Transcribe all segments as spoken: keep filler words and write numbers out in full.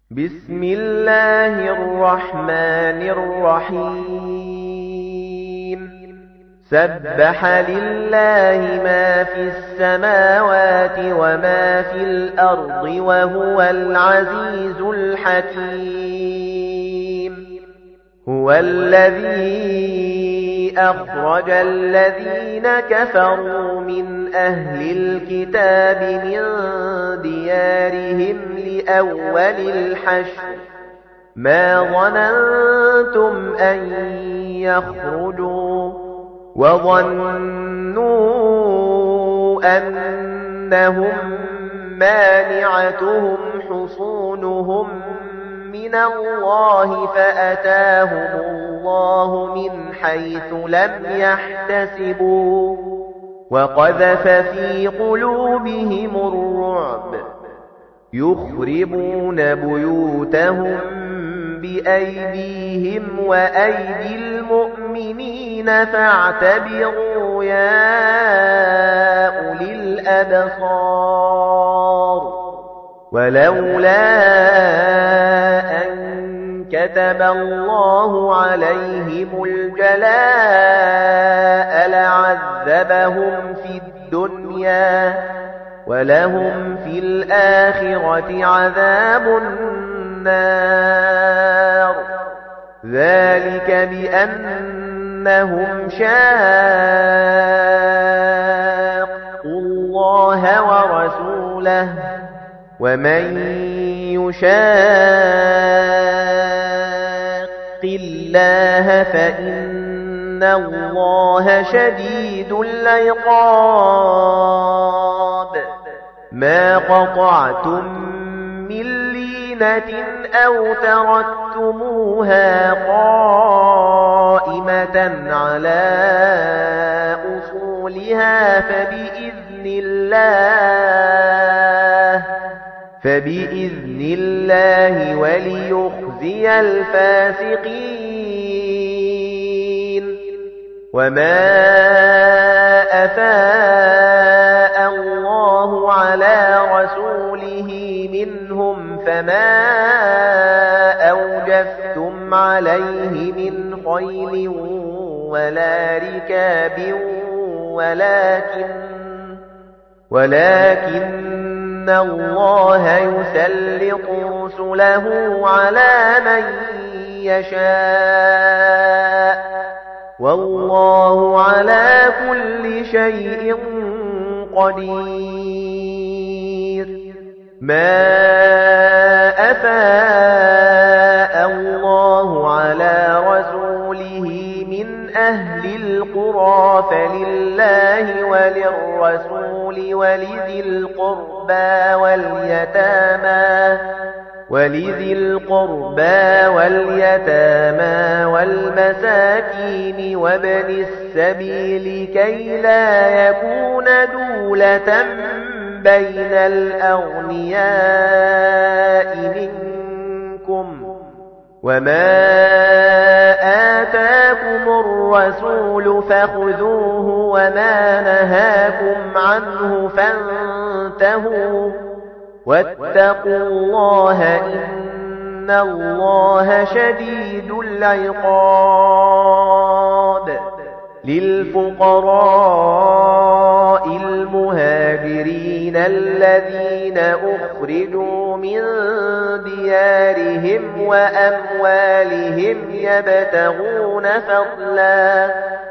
بسم الله الرحمن الرحيم سبح لله ما في السماوات وما في الأرض وهو العزيز الحكيم هو الذي أخرج الذين كفروا من أهل الكتاب من ديارهم لأول الحشر ما ظننتم أن يخرجوا وظنوا أنهم مانعتهم حصونهم من الله فأتاهم الله من حيث لم يحتسبوا وقذف في قلوبهم الرعب يخربون بيوتهم بأيديهم وأيدي المؤمنين فاعتبروا يا أولي الأبصار ولولا أن كتب الله عليهم الجلاء لعذبهم في الدنيا ولهم في الآخرة عذاب النار ذلك بأنهم شاقوا الله ورسوله ومن يشاق الله فإن الله شديد العقاب ما قطعتم من لينة أو تركتموها قائمة على أصولها فبإذن الله فبإذن الله وليخزي الفاسقين وما أفاء الله على رسوله منهم فما أوجفتم عليه من خيل ولا ركاب ولكن ولكن إن الله يسلط رسله على من يشاء والله على كل شيء قدير ما أفاء الله على رسوله من أهل القرى فلله وللرسول ولذي القربى واليتامى ولذي القربى واليتامى والمساكين وابن السبيل كي لا يكون دولة بين الأغنياء منكم وما آتاكم الرسول فخذوه وما نهاكم عنه فانتهوا واتقوا الله إن الله شديد العقاب للفقراء المهاجرين الذين أخرجوا من ديارهم وأموالهم يبتغون فضلا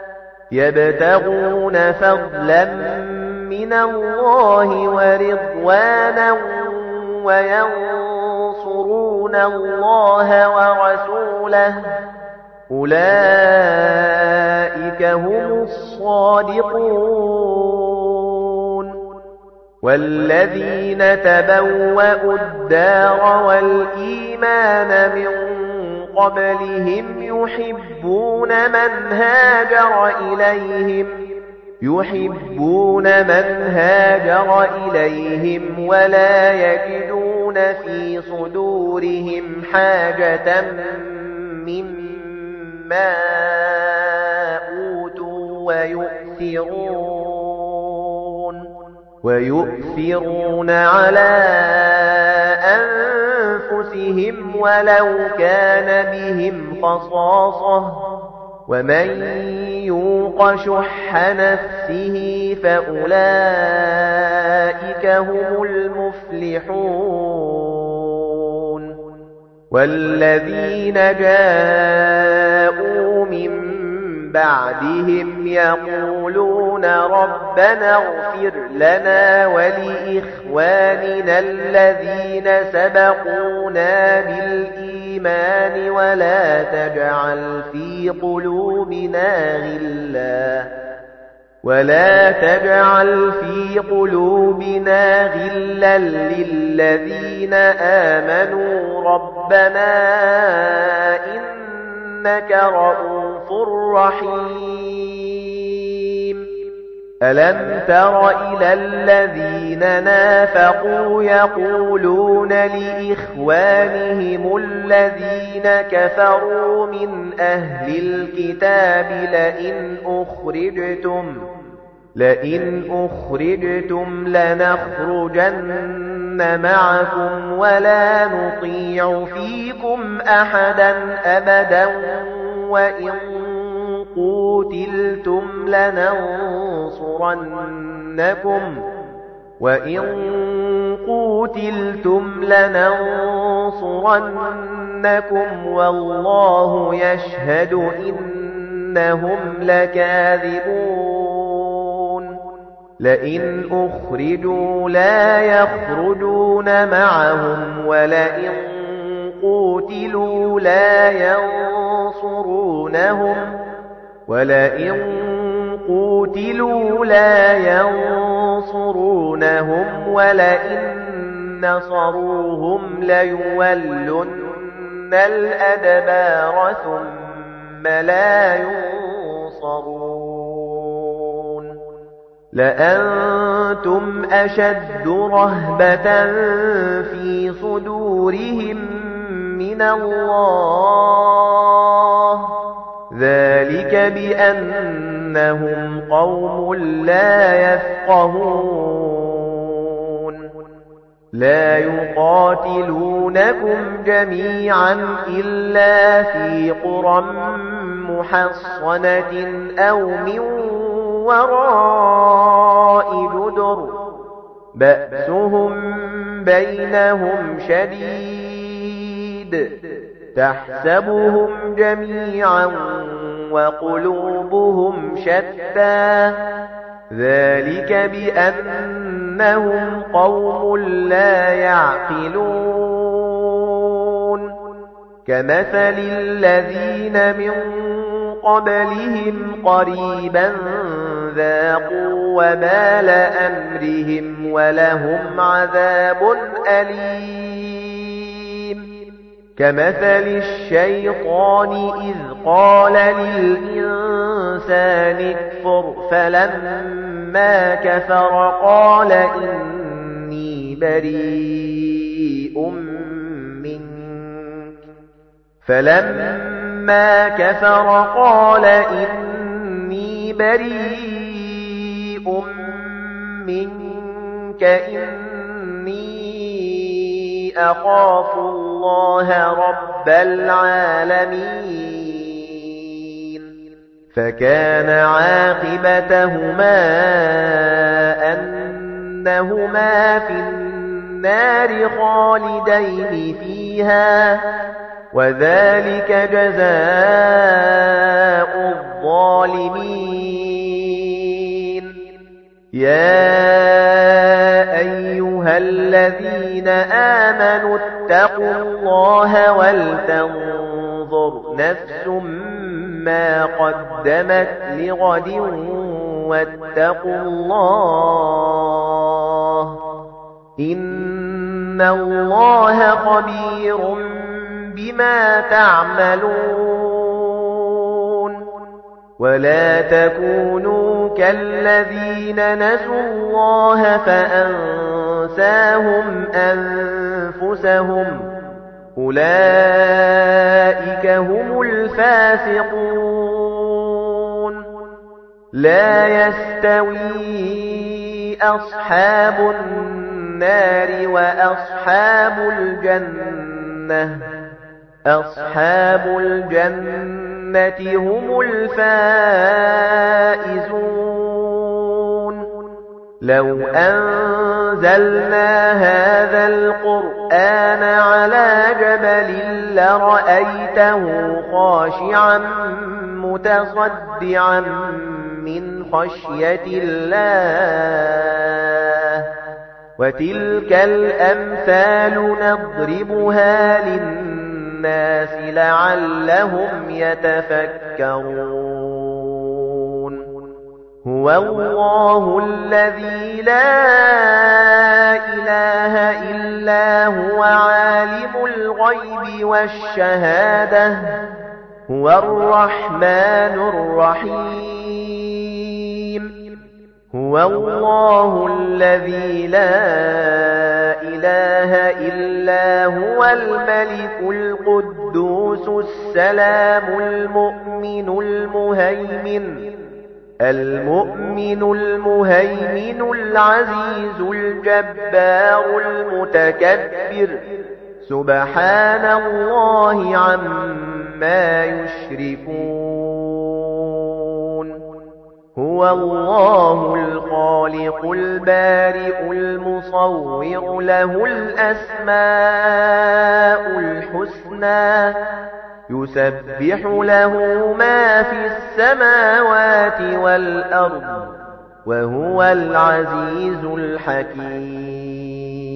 يبتغون فضلا من الله ورضوانا وينصرون الله ورسوله أولئك هم الصادقون والذين تبوأوا الدار والإيمان من قبلهم يحبون من هاجر إليهم يحبون من هاجر إليهم ولا يجدون في صدورهم حاجة مما أوتوا ويؤثرون ويؤثرون على أنفسهم ولو كان بهم خصاصة ومن يوق شح نفسه فأولئك هم المفلحون والذين جاءوا من بعدهم يقولون ربنا اغفر لنا ولإخواننا الذين سبقونا بالإيمان ولا تجعل في قلوبنا غلا ولا تجعل في قلوبنا غلا للذين آمنوا ربنا إنك رؤوف رحيم ألم تر إلى الذين نافقوا يقولون لإخوانهم الذين كفروا من أهل الكتاب لئن أخرجتم لئن أخرجتم لنخرجن معكم ولا نطيع فيكم أحدا أبدا وإن قوتلتم لننصرنكم وإن قوتلتم لننصرنكم والله يشهد إنهم لكاذبون لئن أخرجوا لا يخرجون معهم ولئن قوتلوا لا ينصرونهم ولئن قوتلوا لا ينصرونهم ولئن نصروهم ليولن الأدبار ثم لا ينصرون لأنتم أشد رهبة في صدورهم من الله ذلك بأنهم قوم لا يفقهون لا يقاتلونكم جميعا إلا في قرى محصنة أو من وراء جدر بأسهم بينهم شديد تحسبهم جميعا وقلوبهم شتى ذلك بأنهم قوم لا يعقلون كمثل الذين من قبلهم قريبا ذاقوا وبال أمرهم ولهم عذاب أليم كمثل الشيطان إذ قال للإنسان اكفر فلما كفر قال إني بريء منك فلما كفر قال إني بريء منك إني أخاف الله رب العالمين فكان عاقبتهما أنهما في النار خالدين فيها وذلك جزاء الظالمين يا أيها الذين آمنوا اتقوا الله ولتنظر نفس ما قدمت لغد واتقوا الله إن الله خبير بما تعملون ولا تكونوا كالذين نسوا الله فأنساهم أنفسهم أولئك هم الفاسقون لا يستوي أصحاب النار وأصحاب الجنة أصحاب الجنة هم الفائزون لو أنزلنا هذا القرآن على جبل لرأيته خاشعا متصدعا من خشية الله وتلك الأمثال نضربها للناس لعلهم يتفكرون هو الله الذي لا إله إلا هو عالم الغيب والشهادة هو الرحمن الرحيم هو الله الذي لا إله إلا هو الملك القدوس السلام المؤمن المهيمن المؤمن المهيمن العزيز الجبار المتكبر سبحان الله عما يشركون هو الله الخالق البارئ المصور له الأسماء الحسنى يسبح له ما في السماوات والأرض وهو العزيز الحكيم